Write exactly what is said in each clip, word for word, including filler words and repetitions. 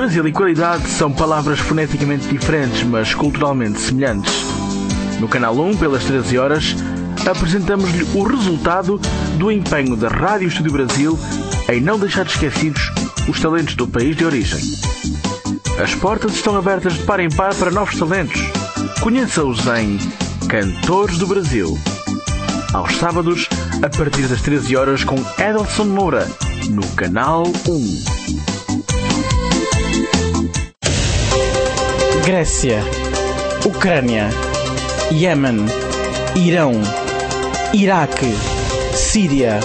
Brasil e qualidade são palavras foneticamente diferentes, mas culturalmente semelhantes. No Canal um, pelas treze horas, apresentamos-lhe o resultado do empenho da Rádio Estúdio Brasil em não deixar esquecidos os talentos do país de origem. As portas estão abertas de par em par para novos talentos. Conheça-os em Cantores do Brasil. Aos sábados, a partir das treze horas, com Edelson Moura, no Canal um. Grécia, Ucrânia, Iêmen, Irão, Iraque, Síria.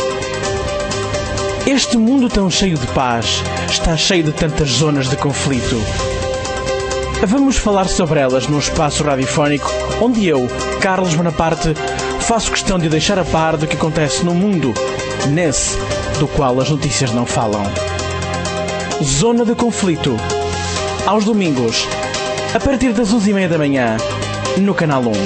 Este mundo tão cheio de paz está cheio de tantas zonas de conflito. Vamos falar sobre elas num espaço radiofónico onde eu, Carlos Bonaparte, faço questão de deixar a par do que acontece no mundo, nesse do qual as notícias não falam. Zona de Conflito, aos domingos, a partir das onze e meia da manhã, no Canal um.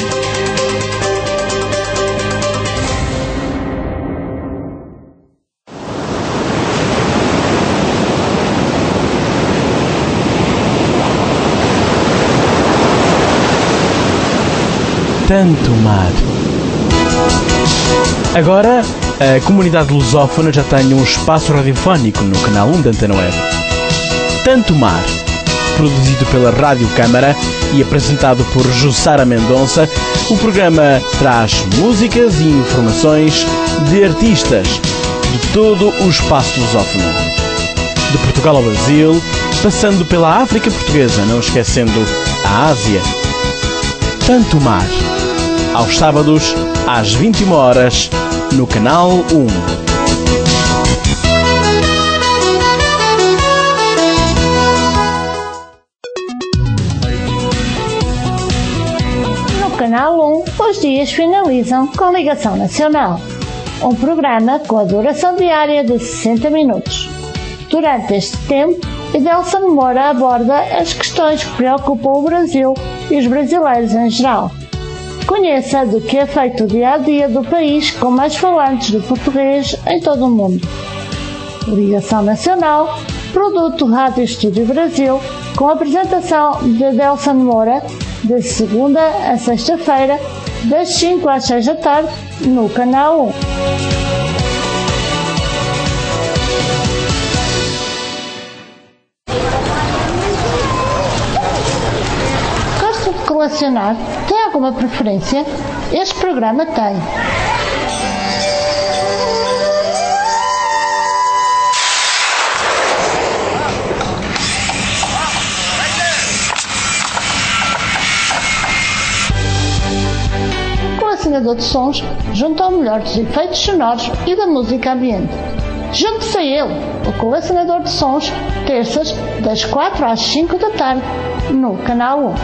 Tanto mar. Agora, a comunidade lusófona já tem um espaço radiofónico no Canal um da Antena Web. Tanto Mar. Produzido pela Rádio Câmara e apresentado por Jussara Mendonça, o programa traz músicas e informações de artistas de todo o espaço lusófono. De Portugal ao Brasil, passando pela África Portuguesa, não esquecendo a Ásia. Tanto Mar. Aos sábados, às vinte e uma horas, no Canal um. No Canal um, os dias finalizam com Ligação Nacional, um programa com a duração diária de sessenta minutos. Durante este tempo, Edelson Moura aborda as questões que preocupam o Brasil e os brasileiros em geral. Conheça do que é feito o dia-a-dia do país com mais falantes de português em todo o mundo. Ligação Nacional, produto Rádio Estúdio Brasil, com a apresentação de Edelson Moura, de segunda a sexta-feira, das cinco às seis da tarde, no Canal um. Gosta de colecionar? Tem alguma preferência? Este programa tem. Colecionador de sons junto ao melhor dos efeitos sonoros e da música ambiente. Junte-se a ele, o Colecionador de Sons, terças, das quatro às cinco da tarde, no Canal um.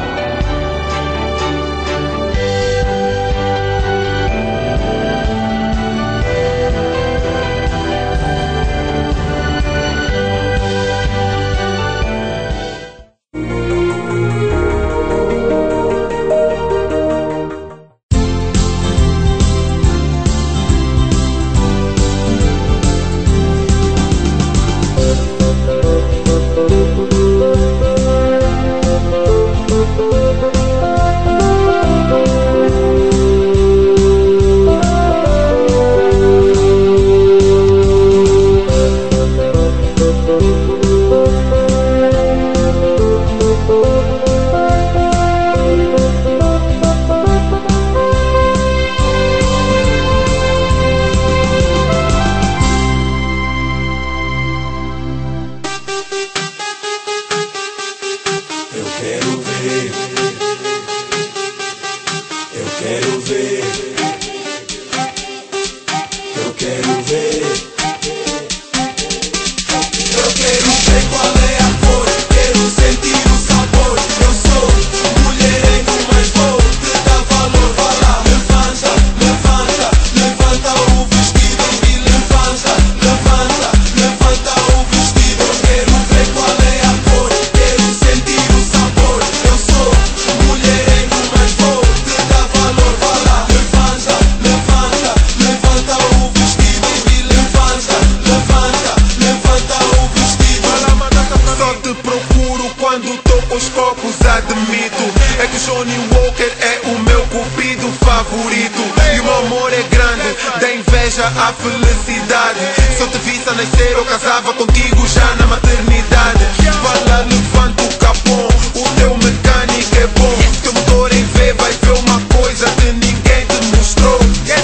seja a felicidade. Se eu te visse a nascer, eu casava contigo já na maternidade. Fala, levanta o capão, o teu mecânico é bom. Teu motor em V vai ver uma coisa que ninguém te mostrou.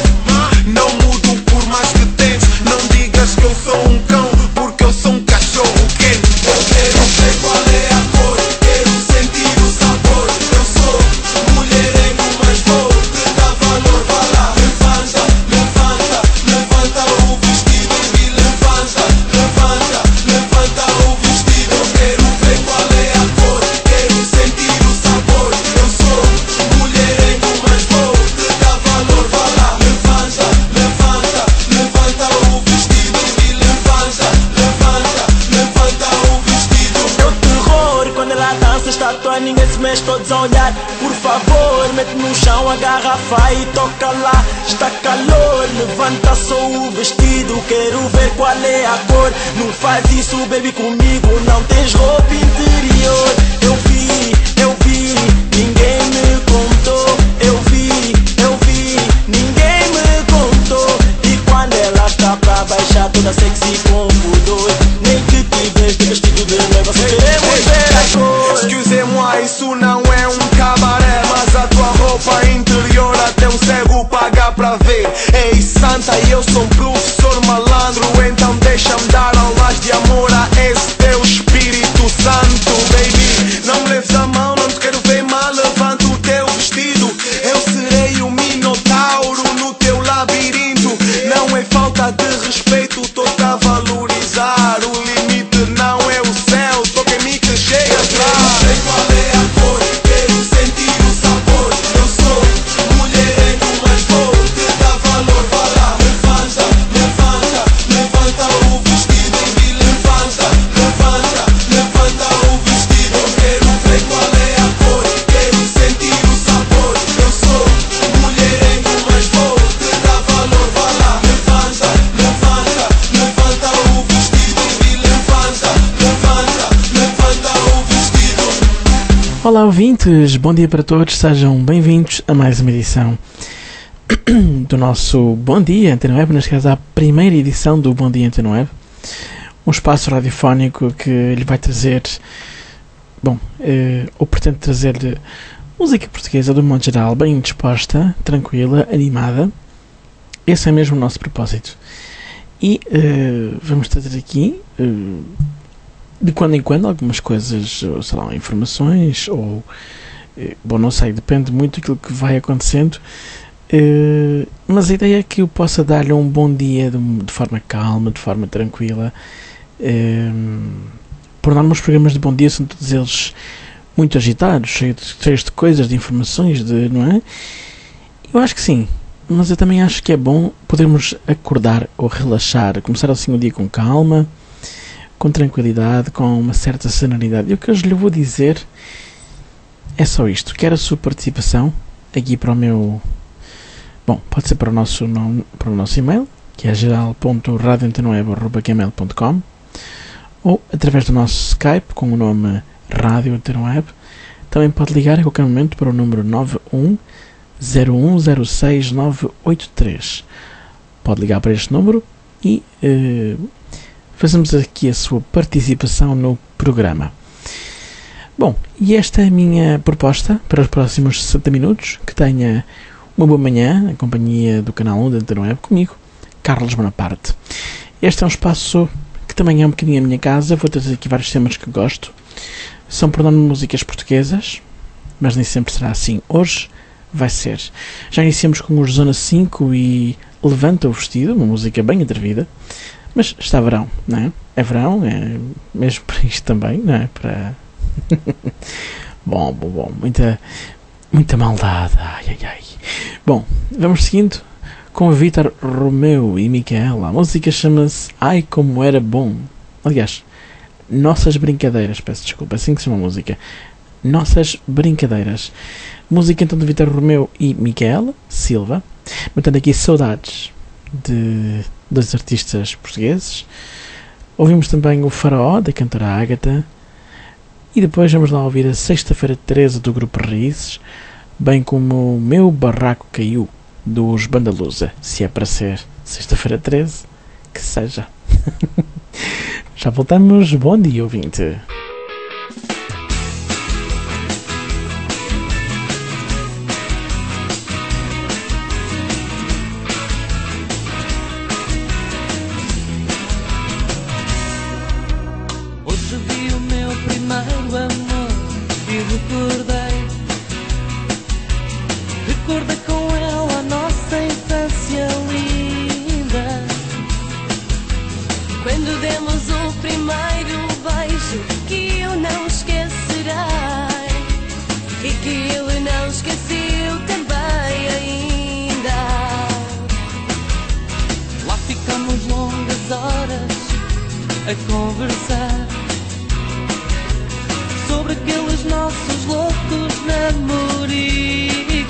Não mudo por mais que tentes, não digas que eu sou um cão, porque eu sou um cachorro quente. Eu quero ver qual é a cor, quero sentir o sabor. Eu sou mulherengo, mas vou te dar valor. Vai lá, levanta, levanta, levanta o vestido e levanta, levanta, levanta o vestido. Eu quero ver qual é a cor, quero sentir o sabor. Eu sou mulherengo, mas vou te dar valor. Vai lá, levanta, levanta, levanta o vestido e levanta, levanta, levanta o vestido. É o terror quando ela dança, está à toa, ninguém se mexe, todos a olhar. Por favor, mete no chão a garrafa e toca lá. Está calor, levanta só o vestido, quero ver qual é a cor. Não faz isso, baby, comigo, não tens roupa interior. Eu vi, eu vi, ninguém me contou. Eu vi, eu vi, ninguém me contou. E quando ela está pra baixar, toda sexy com pudor, nem que tivesse de vestido de noiva, só queremos ver a cor. Excusez-moi, isso não é um cabaré, mas a tua roupa interior até um cego paga pra ver. Ei, santa, eu sou um professor malandro, então deixa-me dar aulas de amor a esse teu Espírito Santo, baby. Não me leves a mão, não te quero ver mal, levanta o teu vestido. Eu serei o minotauro no teu labirinto. Não é falta de respeito, estou-te a valorizar. O limite não é o céu, só quem me que chega atrás. Sei qual é a cor, quero sentir o sabor. Eu sou mulherengo, mas vou te dar valor. Vai lá, levanta, levanta, levanta o vestido e levanta, levanta, levanta o vestido. Eu quero ver qual é a cor, quero sentir o sabor. Eu sou mulherengo, mas vou te dar valor. Vai lá, levanta, levanta, levanta o vestido e levanta, levanta, levanta o vestido. Olá ouvintes, bom dia para todos, sejam bem-vindos a mais uma edição do nosso Bom Dia Antena Web, neste caso a primeira edição do Bom Dia Antena Web, um espaço radiofónico que lhe vai trazer, bom, eh, ou pretende trazer-lhe música portuguesa do modo geral, bem disposta, tranquila, animada. Esse é mesmo o nosso propósito. E eh, vamos trazer aqui, eh, de quando em quando, algumas coisas, ou, sei lá, informações, ou, eh, bom, não sei, depende muito daquilo que vai acontecendo. Uh, mas a ideia é que eu possa dar-lhe um bom dia de, de forma calma, de forma tranquila. Uh, por norma, os programas de bom dia são todos eles muito agitados, cheios de, cheios de coisas, de informações, de, não é? Eu acho que sim, mas eu também acho que é bom podermos acordar ou relaxar, começar assim o dia com calma, com tranquilidade, com uma certa serenidade. E o que eu lhe vou dizer é só isto. Quero a sua participação aqui para o meu... Bom, pode ser para o nosso, nome, para o nosso e-mail, que é geral ponto radio antena web arroba gmail ponto com, ou através do nosso Skype com o nome Rádio Antena Web. Também pode ligar a qualquer momento para o número nove um zero um zero seis nove oito três. Pode ligar para este número e eh, fazemos aqui a sua participação no programa. Bom, e esta é a minha proposta para os próximos sessenta minutos, que tenha uma boa manhã, em companhia do canal um da Antena Web, comigo, Carlos Bonaparte. Este é um espaço que também é um bocadinho a minha casa. Vou trazer aqui vários temas que gosto. São, por nome, músicas portuguesas, mas nem sempre será assim. Hoje vai ser. Já iniciamos com os Zona cinco e Levanta o Vestido, uma música bem atrevida, mas está verão, não é? É verão, é mesmo para isto também, não é? Para... bom, bom, bom, muita, muita maldade, ai, ai, ai. Bom, vamos seguindo com Vítor Romeu e Micaela. A música chama-se Ai Como Era Bom. Aliás, Nossas Brincadeiras, peço desculpa, assim que se chama a música. Nossas Brincadeiras. Música então de Vítor Romeu e Micaela Silva. Mantendo aqui saudades de dois artistas portugueses. Ouvimos também o Faraó, da cantora Ágata. E depois vamos lá ouvir a Sexta-feira treze do grupo Raízes, bem como o Meu Barraco Caiu, dos Bandalusa. Se é para ser sexta-feira treze, que seja. Já voltamos. Bom dia, ouvinte. Hoje vi o meu primeiro amor e recordei, recordei com ela a nossa infância linda, quando demos o primeiro beijo que eu não esquecerei e que ele não esqueceu também ainda. Lá ficamos longas horas a conversar sobre aqueles nossos loucos namoricos.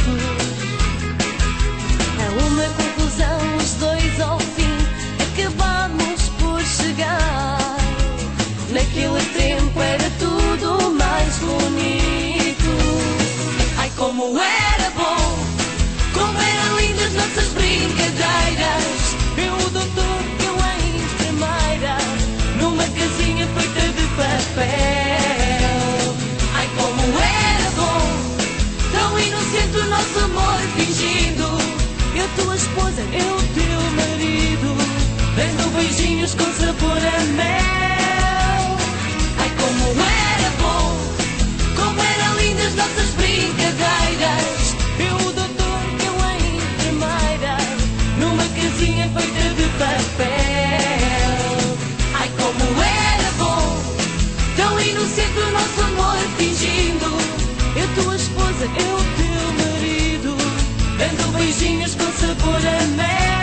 A uma conclusão os dois ao fim acabamos por chegar. Naquele tempo era tudo mais bonito. Ai, como era bom, como eram lindas nossas brincadeiras. Eu, o doutor, eu a enfermeira, numa casinha feita de papel. Ai, como era bom, tão inocente o nosso amor fingindo. Eu tua esposa, eu teu marido, dando beijinhos com sabor a mel. Ai, como era bom, como eram lindas nossas brincadeiras. Eu, o doutor, eu a enfermeira, numa casinha feita de papel. Ai, como era bom, tão inocente o nosso amor fingindo. Eu tua esposa, eu teu marido, dando beijinhos com sabor a mel.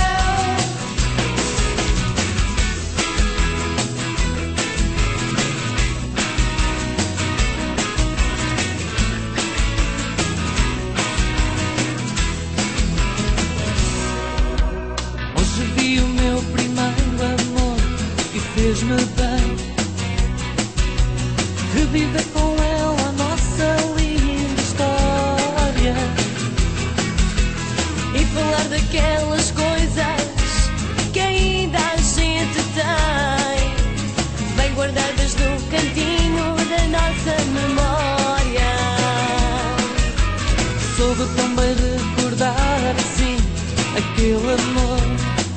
Hoje vi o meu primeiro amor e fez-me bem reviver com ela a nossa linda história e falar daquelas coisas que ainda a gente tem, bem guardadas no cantinho da nossa memória. Soube tão bem recordar assim aquele amor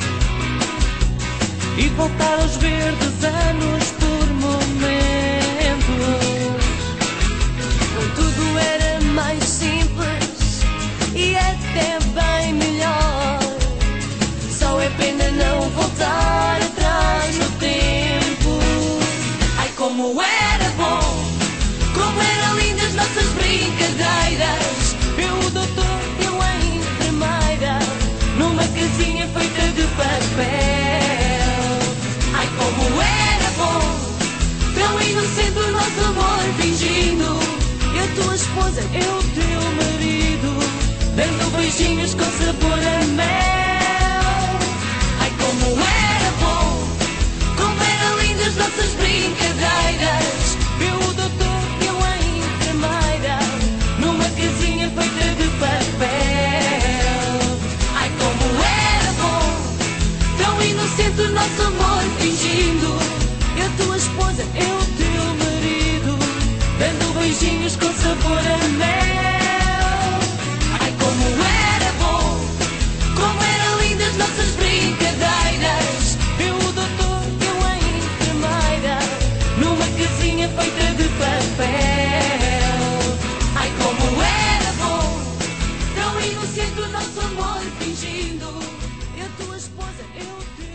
e voltar aos verdes anos por momentos, quando tudo era mais simples e até bem melhor. Só é pena não voltar atrás no tempo. Ai, como era bom, como eram lindas nossas brincadeiras. Eu, o doutor, eu a enfermeira, numa casinha feita de papel. Ai, como era bom, tão inocente o nosso amor fingindo. Eu tua esposa, eu teu marido, dando beijinhos com sabor a mel. Ai, como era bom, como eram lindas nossas brincadeiras. Eu, o doutor, eu a enfermeira, numa casinha feita de papel. Ai, como era bom, tão inocente o nosso amor fingindo. Eu tua esposa, eu teu marido, dando beijinhos com sabor a mel. Ai, como era bom, como eram lindas nossas brincadeiras. Eu, o doutor, eu a enfermeira, numa casinha feita de papel. Ai, como era bom, tão inocente o nosso amor fingindo. Eu tua esposa, eu teu.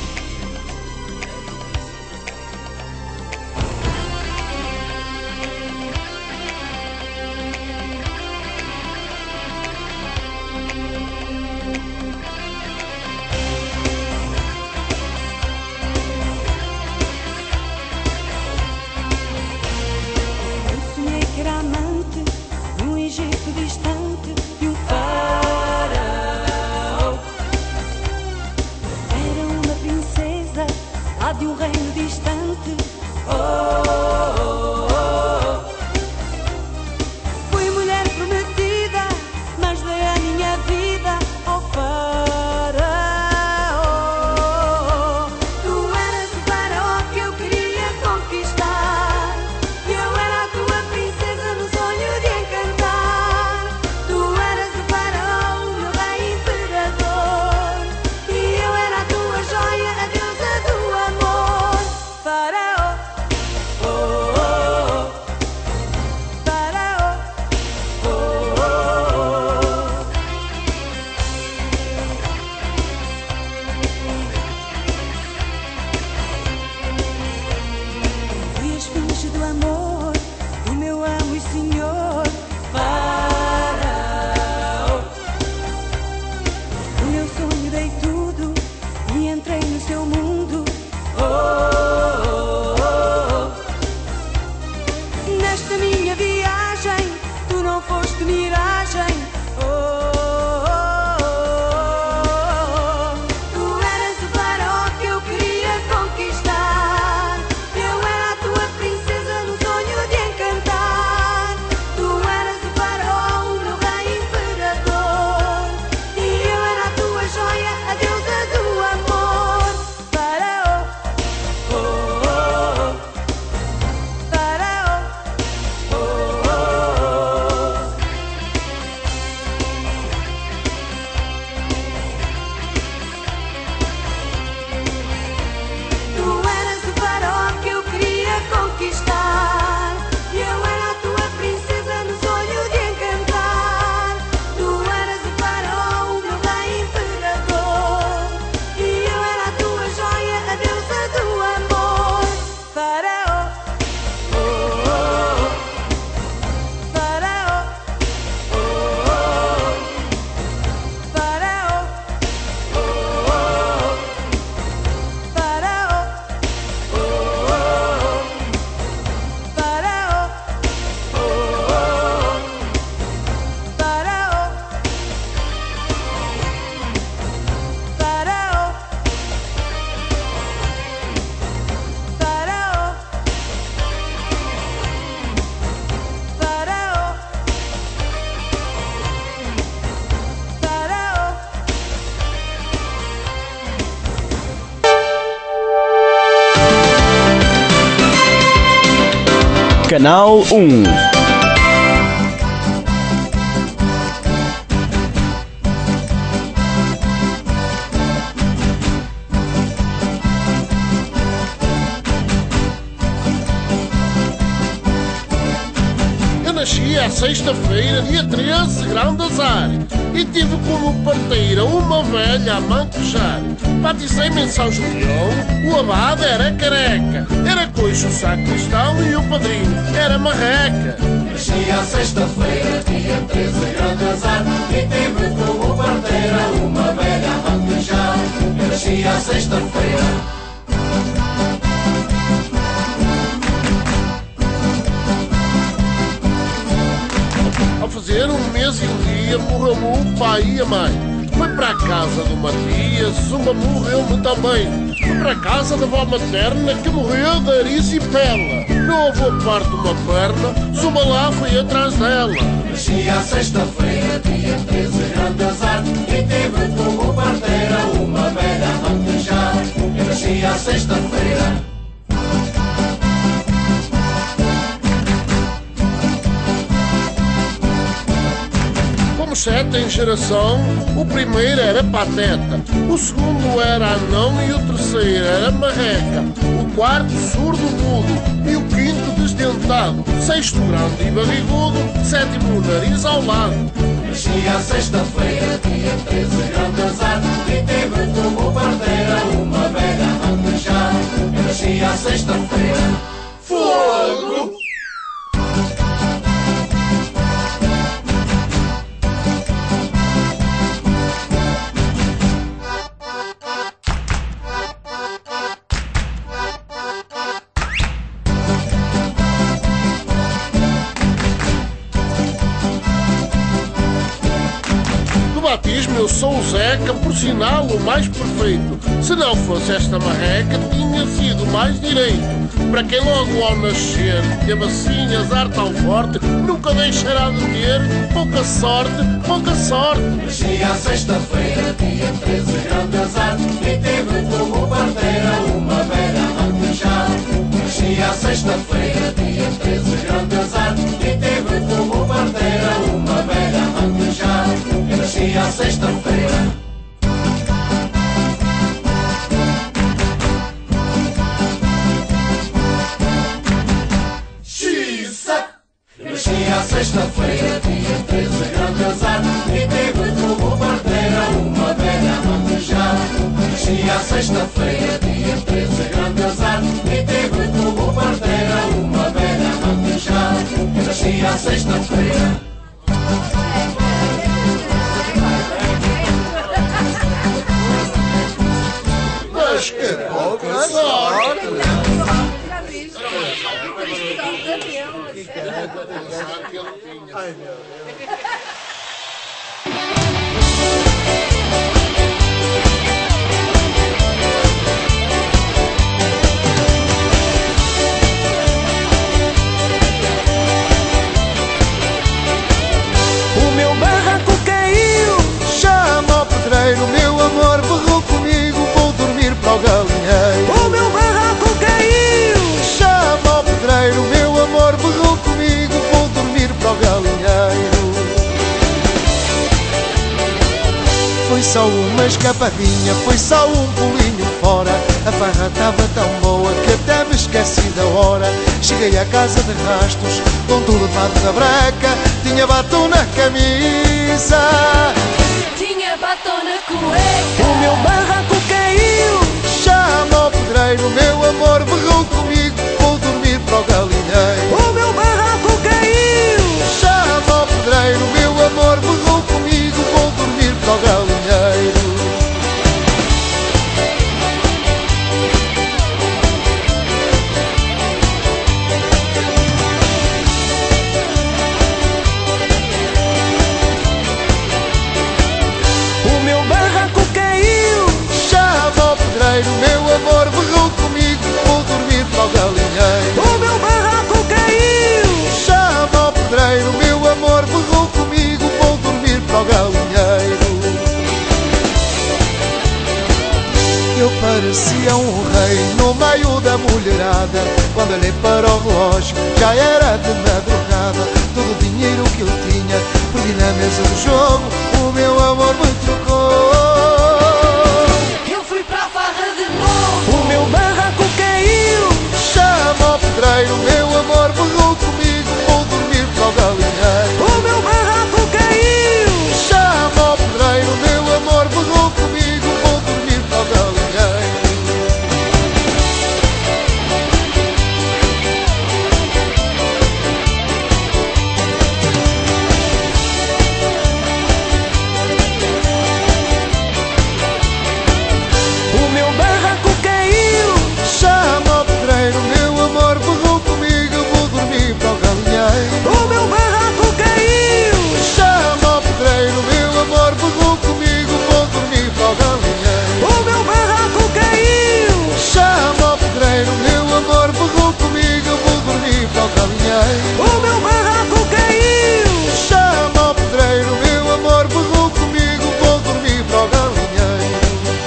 de um reino distante. Oh, oh, oh, oh. Fui mulher prometida, mas dei a minha vida Canal um. Nasci à sexta-feira, dia treze, grande azar, e tive como parteira uma velha a manquejar. Batizei-me em São Julião, o abade era careca, era coxo o sacristão e o padrinho era marreca. Nasci à sexta-feira, dia treze, grande azar, e tive como parteira uma velha a manquejar. Nasci à sexta-feira. Ao fazer um mês e um dia, morreu-me o pai e a mãe. Foi para a casa do Matias, uma morreu-me também. Foi para a casa da avó materna, que morreu de erisipela. Meu avô parte uma perna, Zuma lá foi atrás dela. Nasci à sexta-feira, dia treze, grande azar, e tive como parteira uma velha a manquejar. Eu nasci à sexta-feira. Sete em geração, o primeiro era pateta, o segundo era anão e o terceiro era marreca, o quarto surdo mudo e o quinto desdentado, sexto grande e barrigudo, sétimo nariz ao lado. Nasci à sexta-feira, dia treze, grande azar, e teve como parteira uma velha a manquejar. Eu nasci à sexta-feira. Fogo! Batismo eu sou o Zeca, por sinal o mais perfeito. Se não fosse esta marreca, tinha sido mais direito. Para quem logo ao nascer teve assim azar tão forte, nunca deixará de ter pouca sorte, pouca sorte. Nasci à sexta-feira, dia treze, grande azar, e teve como parteira uma velha a manquejar. Nasci à sexta-feira, dia treze, grande azar, e teve como parteira uma velha a manquejar. Eu nasci à sexta-feira. Nasci à sexta-feira, dia treze, grande azar, e teve como parteira uma velha a manquejar. Nasci à sexta-feira, dia treze, grande azar, e teve como parteira uma velha a manquejar. Eu nasci à sexta-feira. Mas que pouca sorte! Ai, meu Deus. O meu barraco caiu, chama ao pedreiro, meu amor berrou comigo, vou dormir para o galinheiro. O meu barraco caiu, chama ao pedreiro, meu amor berrou comigo, vou dormir para o galinheiro. Foi só uma escapadinha, foi só um pulinho fora. A farra estava tão boa que até me esqueci da hora. Cheguei à casa de rastos, com tudo mato na breca. Tinha batom na camisa, tinha batom na cueca. o meu barraco caiu, chama ao pedreiro, meu amor berrou comigo, vou dormir para o galinheiro. O meu barraco caiu, chama ao pedreiro, meu amor berrou comigo, vou dormir para o galinheiro. O meu barraco caiu, eu parecia um rei no meio da mulherada. Quando olhei para o relógio já era de madrugada. Todo o dinheiro que eu tinha perdi na mesa do jogo. O meu amor me trocou. Eu fui para a farra de novo. O meu barraco caiu. Chama o pedreiro, meu amor berrou comigo. Vou dormir para o galinheiro. O meu barraco caiu. Chama o pedreiro, meu amor berrou comigo. Vou dormir para o galinheiro. O meu barraco caiu. Chama o pedreiro, meu amor berrou comigo. Vou dormir para o galinheiro. O meu barraco caiu. Chama o pedreiro, meu amor berrou comigo. Vou dormir para o galinheiro. O meu barraco caiu. Chama o pedreiro, meu amor berrou comigo. Vou dormir para o galinheiro. O meu barraco caiu. Chama o pedreiro, meu amor berrou comigo. Vou dormir para o galinheiro.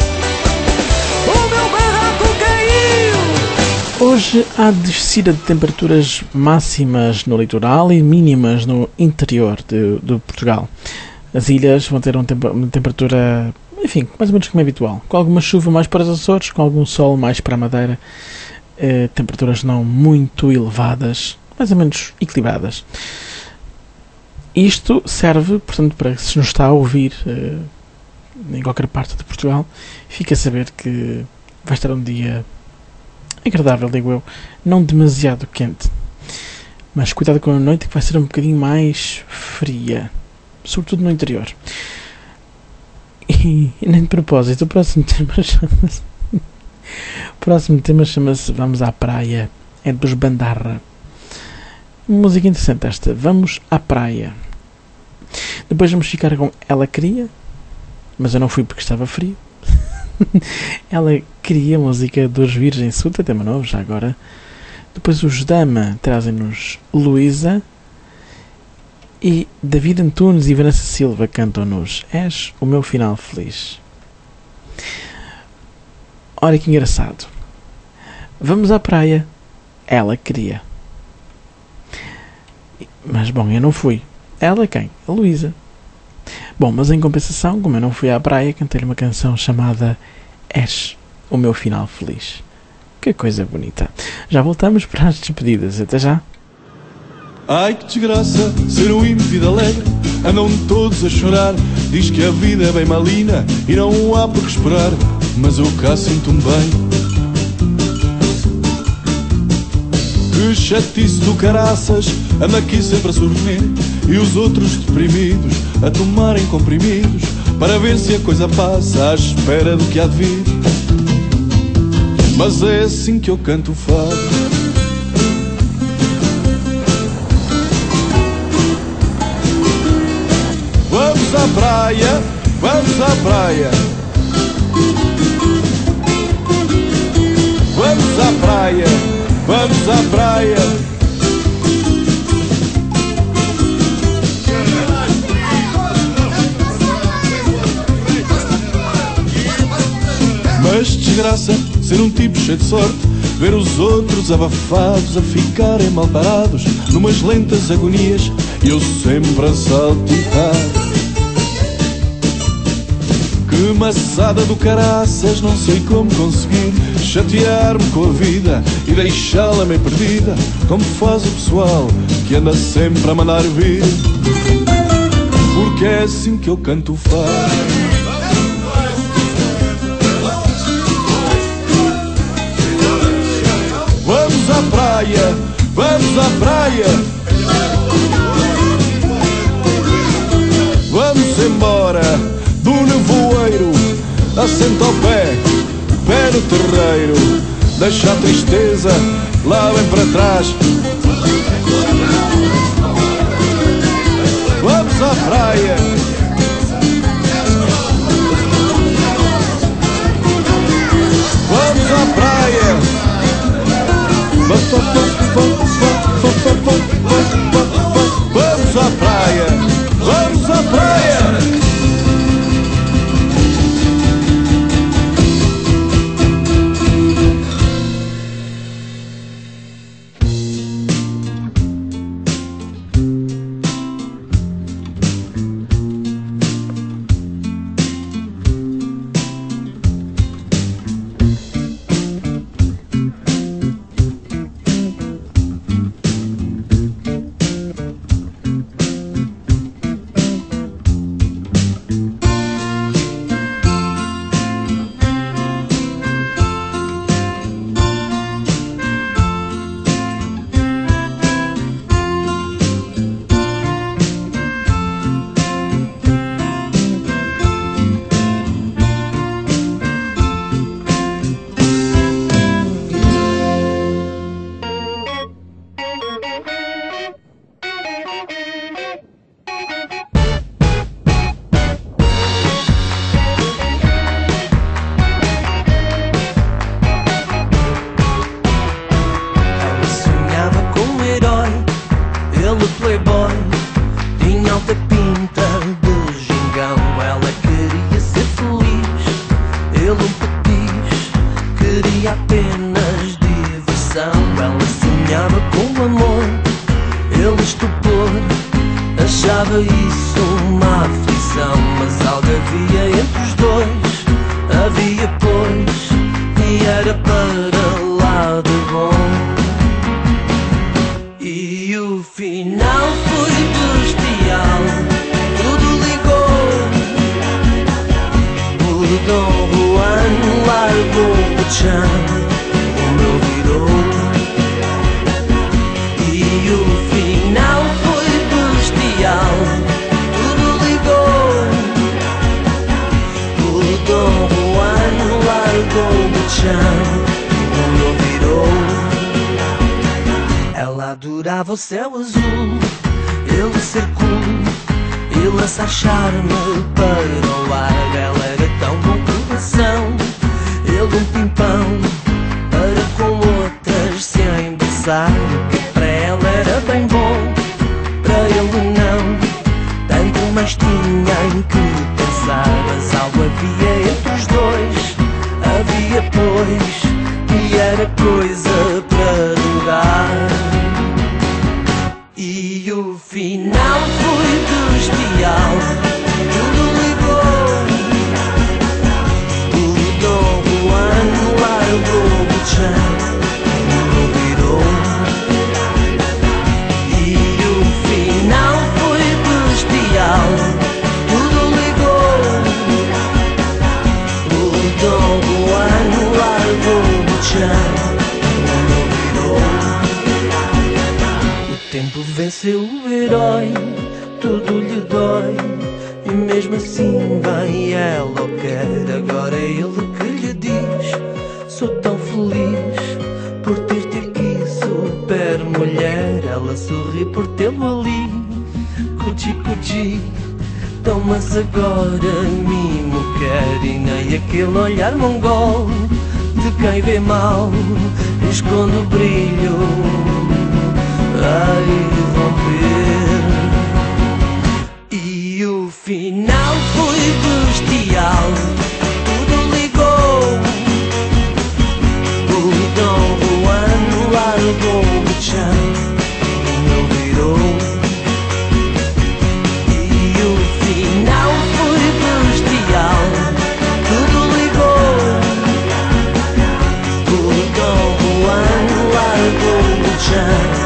O meu barraco caiu. Hoje há descida de temperaturas máximas no litoral e mínimas no interior de, de Portugal. As ilhas vão ter um tempo, uma temperatura, enfim, mais ou menos como é habitual, com alguma chuva mais para os Açores, com algum sol mais para a Madeira, eh, temperaturas não muito elevadas, mais ou menos equilibradas. Isto serve, portanto, para que se nos está a ouvir eh, em qualquer parte de Portugal, fica a saber que vai estar um dia agradável, digo eu, não demasiado quente, mas cuidado com a noite que vai ser um bocadinho mais fria, sobretudo no interior. E, e nem de propósito, o próximo tema chama-se o próximo tema chama-se Vamos à Praia, é dos Bandarra. Música interessante esta, Vamos à Praia. Depois vamos ficar com Ela Queria, mas eu não fui porque estava frio. Ela Queria, música dos Virgens Suta, tema novo já agora. Depois os Dama trazem-nos Luísa. E David Antunes e Vanessa Silva cantam-nos És o Meu Final Feliz. Olha que engraçado. Vamos à praia. Ela queria. Mas bom, eu não fui. Ela quem? A Luísa. Bom, mas em compensação, como eu não fui à praia, cantei-lhe uma canção chamada És o Meu Final Feliz. Que coisa bonita. Já voltamos para as despedidas. Até já. Ai que desgraça, ser um indivíduo alegre. Andam todos a chorar. Diz que a vida é bem malina e não há por que esperar. Mas eu cá sinto-me bem. Que chatice do caraças. Anda aqui sempre a sorrir e os outros deprimidos a tomarem comprimidos para ver se a coisa passa à espera do que há de vir. Mas é assim que eu canto o fado. Vamos à praia, vamos à praia. Vamos à praia, vamos à praia. Mas desgraça, ser um tipo cheio de sorte, ver os outros abafados a ficarem mal parados numas lentas agonias e eu sempre a saltitar. Que maçada do caraças, não sei como conseguir chatear-me com a vida e deixá-la meio perdida, como faz o pessoal que anda sempre a mandar vir. Porque é assim que eu canto o fado. Vamos à praia, vamos à praia. Vamos embora do nevoeiro, assenta ao pé, pé no terreiro. Deixa a tristeza lá bem para trás. Vamos à praia. Vamos à praia. Vamos à praia, vamos à praia. seria apenas diversão. Ela sonhava com amor, ele estupor, achava isso uma aflição. Mas algo havia entre os dois, havia pois, e era para lá de bom. E o final foi bestial, tudo ligou. O Dom Juan largou o chão, o meu virou. E o final foi bestial, tudo ligou. O Dom Juan largou o chão, o meu virou. Ela adorava o céu azul, ele ser cool e lançar charme para o ar. Ela era tão bom coração, ele um pimpão para com outras se embaçar. O que para ela era bem bom, para ele não, tanto mais tinha em que pensar. Mas algo havia entre os dois, havia pois, e era coisa para durar. E o final foi bestial, tudo ligou. O Dom Juan largou o chão, o virou. E o final foi bestial, tudo ligou. O Dom Juan largou o chão, o tempo venceu o herói, tudo lhe dói, e mesmo assim vai ela o quer. Agora é ele que lhe diz: sou tão feliz por ter tido aqui super mulher. Ela sorri por tê-lo ali, cuchi cuchi, então mas agora mimo quer. E nem aquele olhar mongol de quem vê mal esconde o brilho. Ai, vão ver. E o final foi bestial, tudo ligou. O Dom Juan largou o chão, o meu virou. E o final foi bestial, tudo ligou. O Dom Juan largou o chão,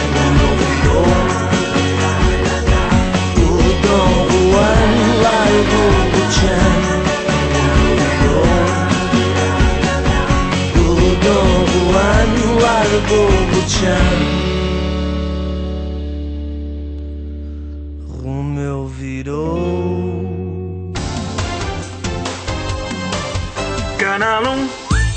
Romeu virou. Canal um.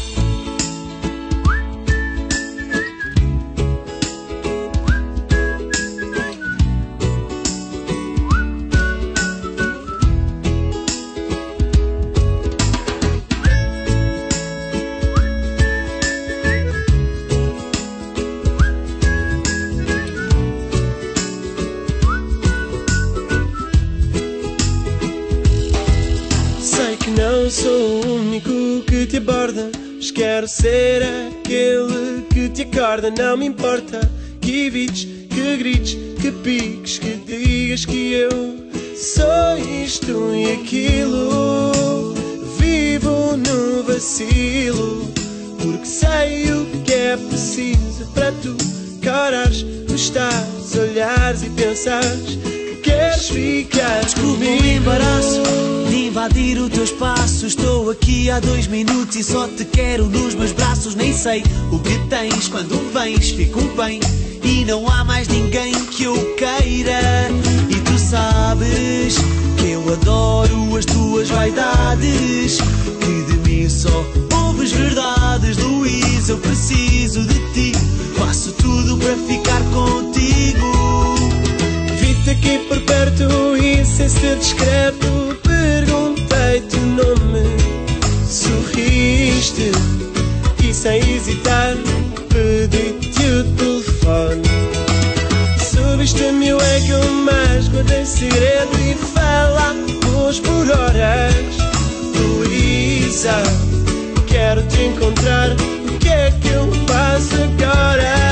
Sou o único que te aborda, mas quero ser aquele que te acorda. Não me importa que evites, que grites, que piques, que digas que eu sou isto e aquilo. Vivo no vacilo, porque sei o que é preciso para tu carares, gostares, olhares e pensares que queres ficar comigo. O embaraço de invadir o teu espaço. Estou aqui há dois minutos e só te quero nos meus braços. Nem sei o que tens, quando vens fico bem e não há mais ninguém que eu queira. E tu sabes que eu adoro as tuas vaidades, que de mim só ouves verdades. Luís, eu preciso de ti, faço tudo para ficar contigo. Vi-te aqui por perto e sem ser discreto perguntei-te o nome, sorriste e sem hesitar pedi-te o telefone. Subiste-me o ego, mas guardei segredo e falamos por horas. Luísa, quero-te te encontrar. O que é que eu faço agora?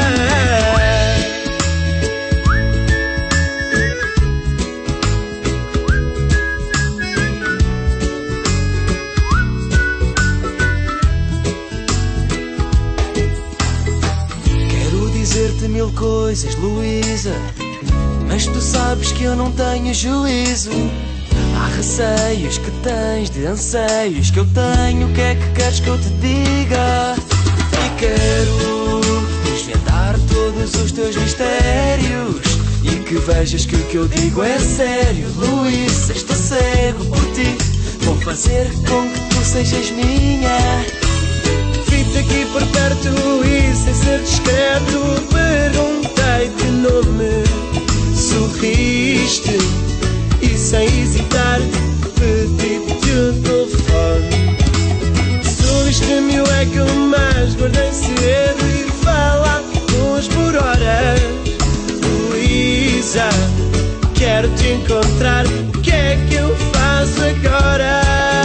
Dizer-te mil coisas, Luísa, mas tu sabes que eu não tenho juízo. Há receios que tens de anseios que eu tenho. O que é que queres que eu te diga? E quero desvendar todos os teus mistérios e que vejas que o que eu digo é sério. Luísa, estou cego por ti. Vou fazer com que tu sejas minha. Vi-te aqui por perto e sem ser discreto perguntei-te o nome. Sorriste e sem hesitar pedi-te o telefone. Sorriste-me o é que eu mais guardei segredo e falamos por horas. Luísa, quero te encontrar. O que é que eu faço agora?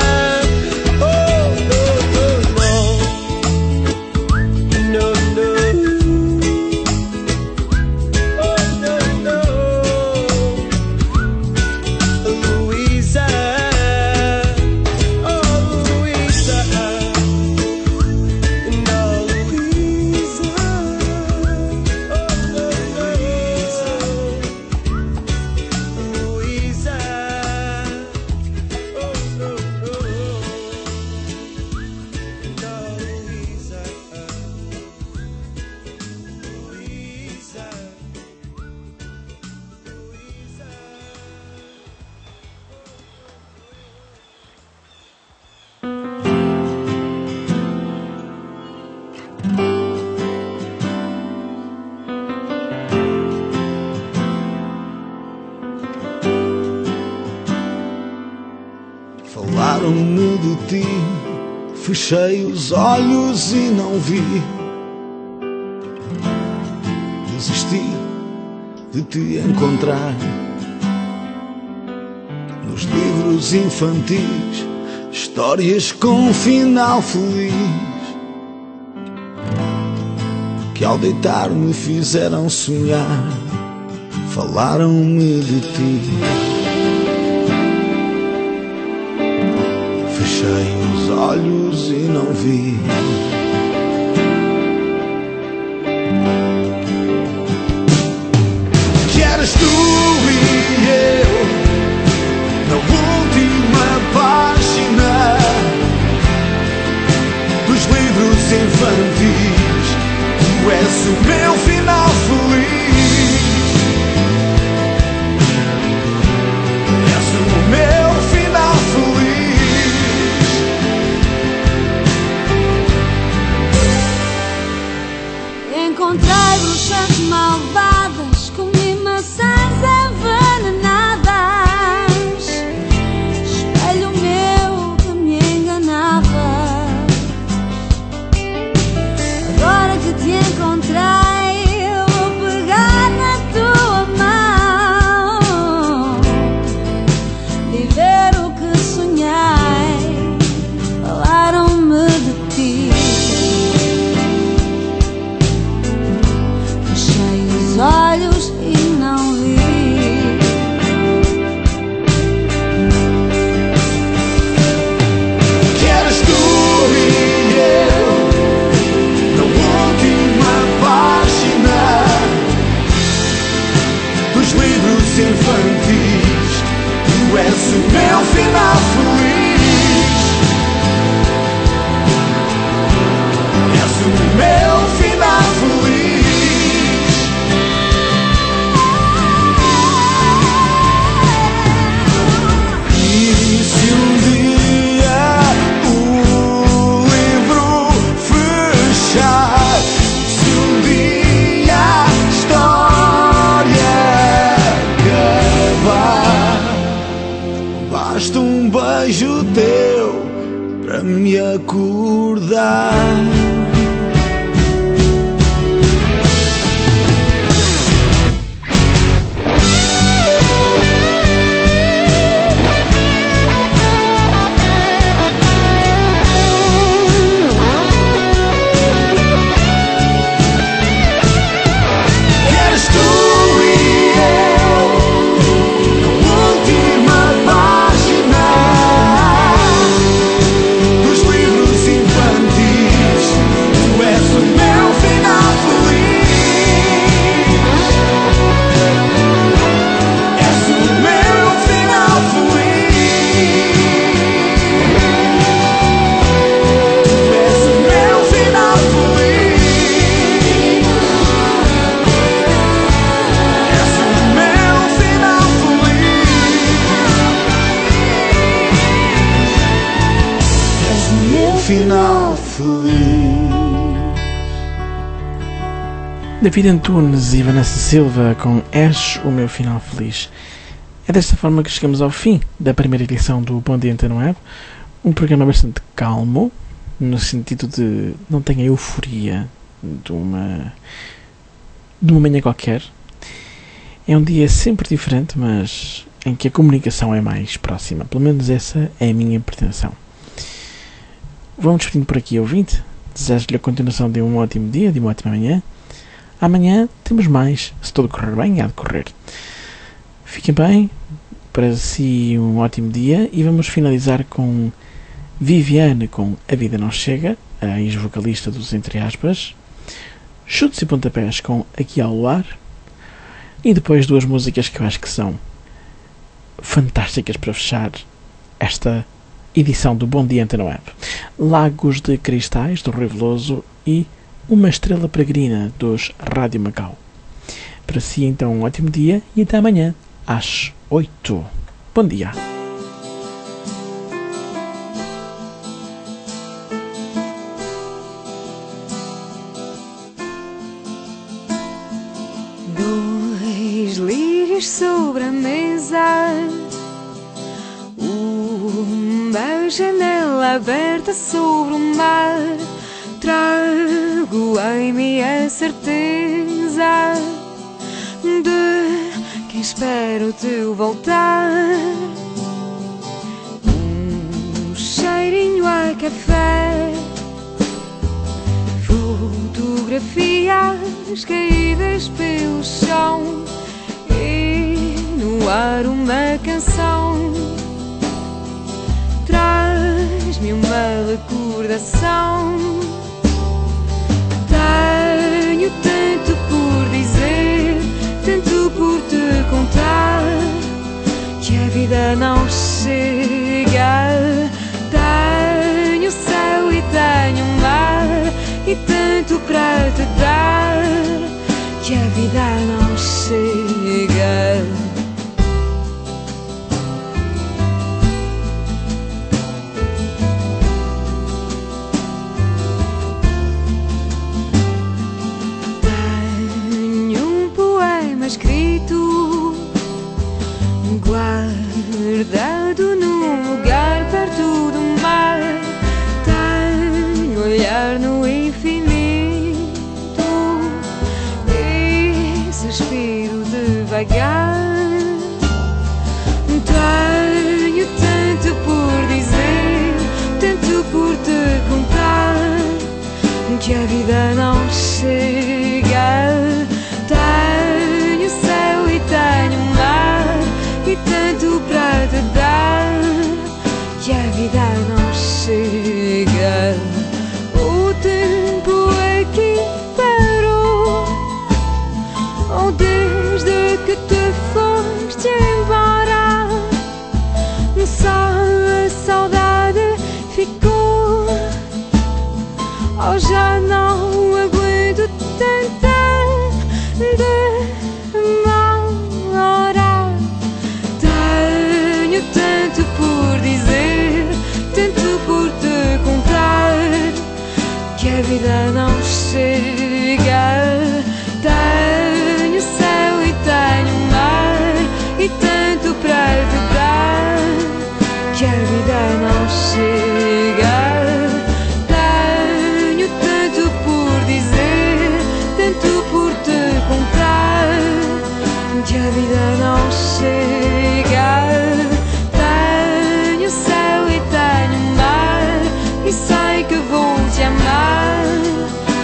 Falaram-me de ti, fechei os olhos e não vi. Desisti de te encontrar nos livros infantis, histórias com um final feliz, que ao deitar me fizeram sonhar. Falaram-me de ti, fechei os olhos e não vi. Que eras tu e eu na última página dos livros infantis. Tu és o meu final feliz. És o meu final feliz. Encontrei bruxas malvadas, comi maçãs envenenadas, espelho meu que me enganava. Agora que te encontrei, eu vou pegar na tua mão, viver o que sonhei. Falaram-me de ti, fechei os olhos e não vi. Que eras tu e eu na última página dos livros infantis. Tu és o meu final feliz. És o meu final feliz. E se um dia o livro fechar, se um dia a história acabar, basta um beijo teu para me acordar. final feliz. David Antunes e Vanessa Silva com És o meu final feliz. É desta forma que chegamos ao fim da primeira edição do Bom Dia Antena Web. Um programa bastante calmo, no sentido de não tem a euforia de uma, de uma manhã qualquer. É um dia sempre diferente, mas em que a comunicação é mais próxima. Pelo menos essa é a minha pretensão. Vamos despedindo por aqui, ouvinte. Desejo-lhe a continuação de um ótimo dia, de uma ótima manhã. Amanhã temos mais, se tudo correr bem, há de correr. Fiquem bem, para si um ótimo dia, e vamos finalizar com Viviane com A Vida Não Chega, a ex-vocalista dos Entre Aspas, Chutes e Pontapés com Aqui ao Luar, e depois duas músicas que eu acho que são fantásticas para fechar esta edição do Bom Dia Antena Web. Lagos de Cristais, do Rui Veloso, e Uma Estrela Peregrina, dos Rádio Macau. Para si, então, um ótimo dia e até amanhã, às oito. Bom dia. Dois lírios sobre a mesa, uma janela aberta sobre o mar. Trago em mim a certeza de que espero te voltar. Um cheirinho a café, fotografias caídas pelo chão, e no ar uma canção. Traz-me uma recordação. Tenho tanto por dizer, tanto por te contar, que a vida não chega. Tenho céu e tenho mar, e tanto para te dar, que a vida não chega. Escrito, guardado num lugar perto do mar. Tenho olhar no infinito e suspiro devagar. Tenho tanto por dizer, tanto por te contar, que a vida não chega. Tenho céu e tenho mar, e tanto para te dar, que a vida não chega. O tempo aqui parou, ou desde que te foste embora, só a saudade ficou. Oh, já não aguento tanta demora. Tenho tanto por dizer, tanto por te contar, que a vida não chega. Tenho céu e tenho mar, e tanto para te dar, que a vida não chega. Tenho tanto por dizer, tanto por te contar, que a vida não chega. Tenho céu e tenho mar, e sei que vou te amar,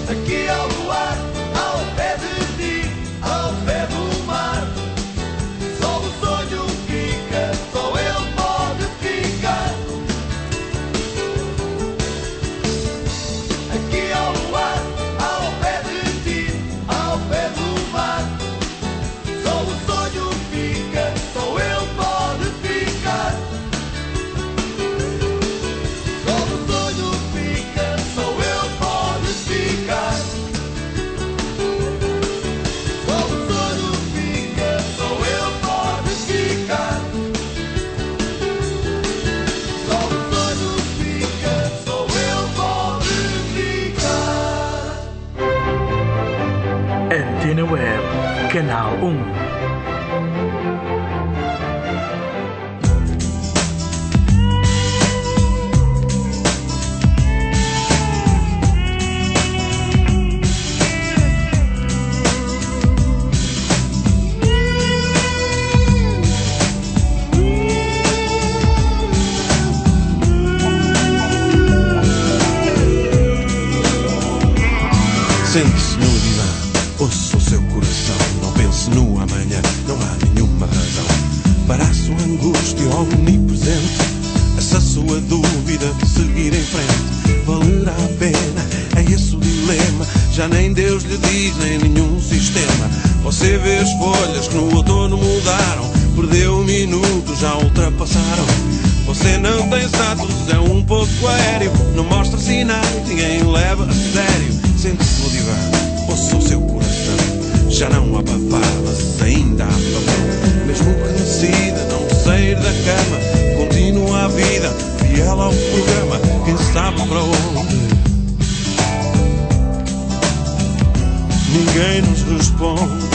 aqui ao luar, ao pé de ti, ao pé do mar. Só o sonho fica, só ele pode ficar. Aqui ao luar, ao pé de ti, ao pé do mar. Só o sonho fica, só ele pode ficar. Só o sonho fica, só ele pode ficar. Só o sonho fica, só ele pode ficar. Só o sonho fica, só ele pode ficar. Antena Web, Canal um. Sente-se no divã, ouça o seu coração. Não pense no amanhã, não há nenhuma razão para a sua angústia omnipresente. Essa sua dúvida de seguir em frente valerá a pena, é esse o dilema. Já nem Deus lhe diz, nem nenhum sistema. Você vê as folhas que no outono mudaram, perdeu um minuto, já ultrapassaram. Você não tem status, é um pouco aéreo, não mostra sinais, ninguém leva a sério. Sente-se no divã, ouça o seu coração. Já não há babá, mas ainda há papel. Mesmo que decida não sair da cama, continua a vida, fiel ao programa. Quem sabe para onde? Ninguém nos responde.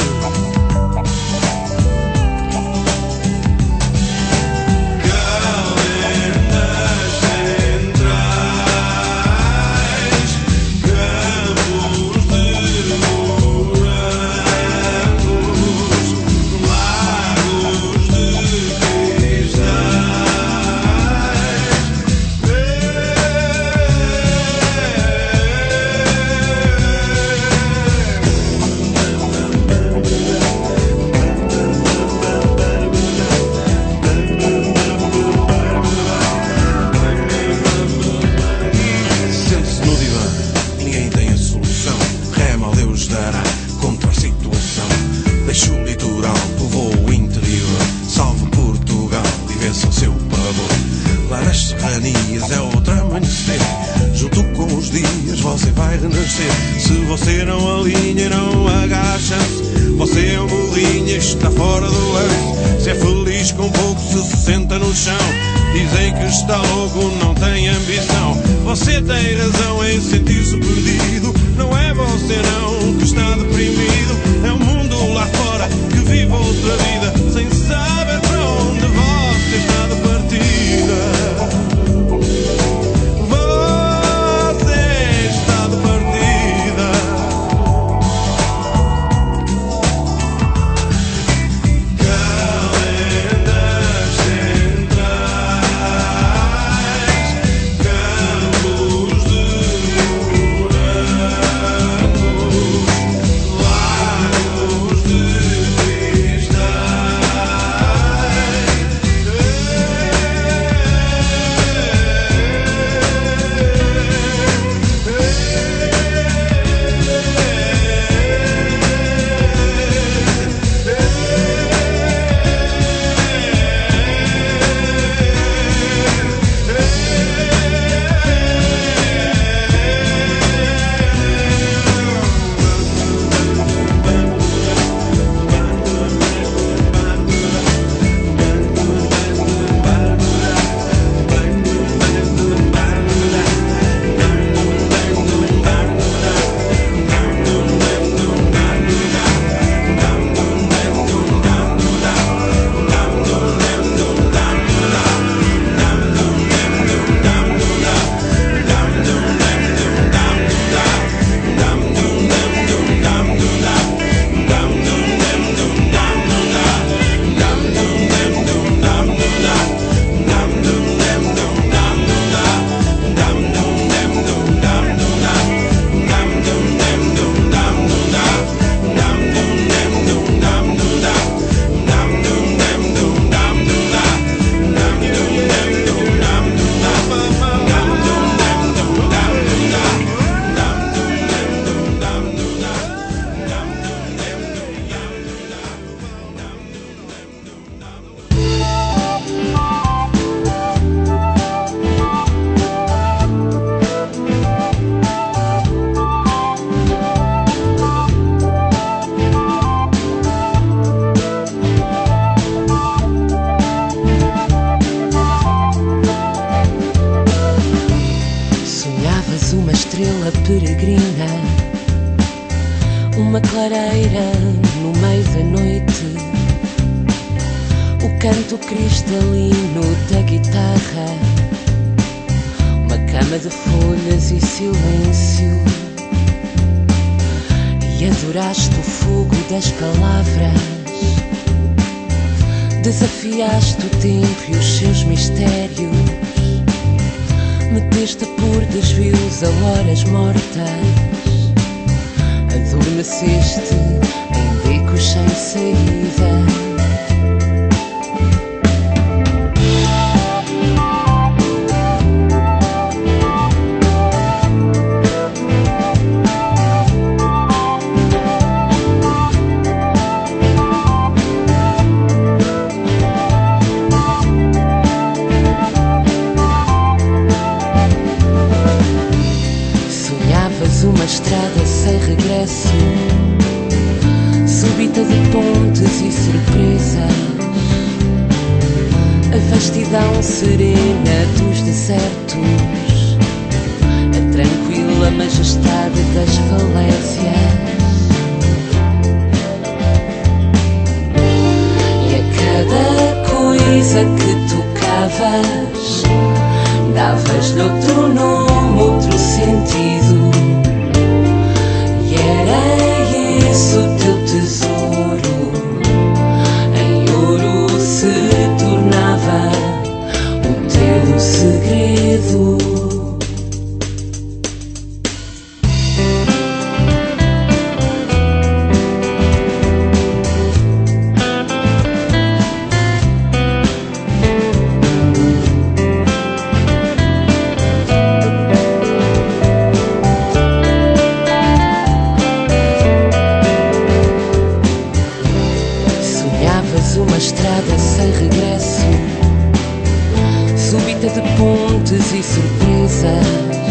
Se você não alinha e não agacha, você é um burrinho, está fora do lance. Se é feliz com pouco, se senta no chão. Dizem que está louco, não tem ambição. Você tem razão em sentir-se perdido. Não é você não que está deprimido. É o mundo lá fora que vive outra vida, sem saber para onde você está de partida. Campos de Mourão. uma clareira no meio da noite, o canto cristalino da guitarra, uma cama de folhas e silêncio, e adoraste o fogo das palavras, desafiaste o tempo e os seus mistérios, meteste por desvios a horas mortas, adormeceste em becos sem saída. Uma estrada sem regresso, súbita de pontes e surpresas, a vastidão serena dos desertos, a tranquila majestade das falésias, e a cada coisa que tocavas davas-lhe outro nome, outro sentido. Era esse o teu tesouro, em ouro se tornava o teu segredo. Uma estrada sem regresso, súbita de pontes e surpresas,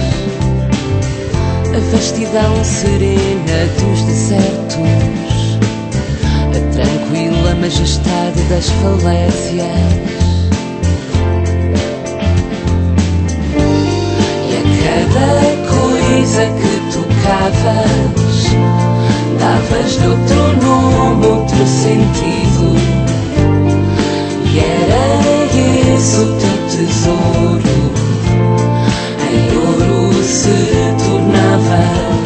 a vastidão serena dos desertos, a tranquila majestade das falésias, e a cada coisa que tocavas davas-lhe outro nome, outro sentido. E era esse o teu tesouro, em ouro se tornava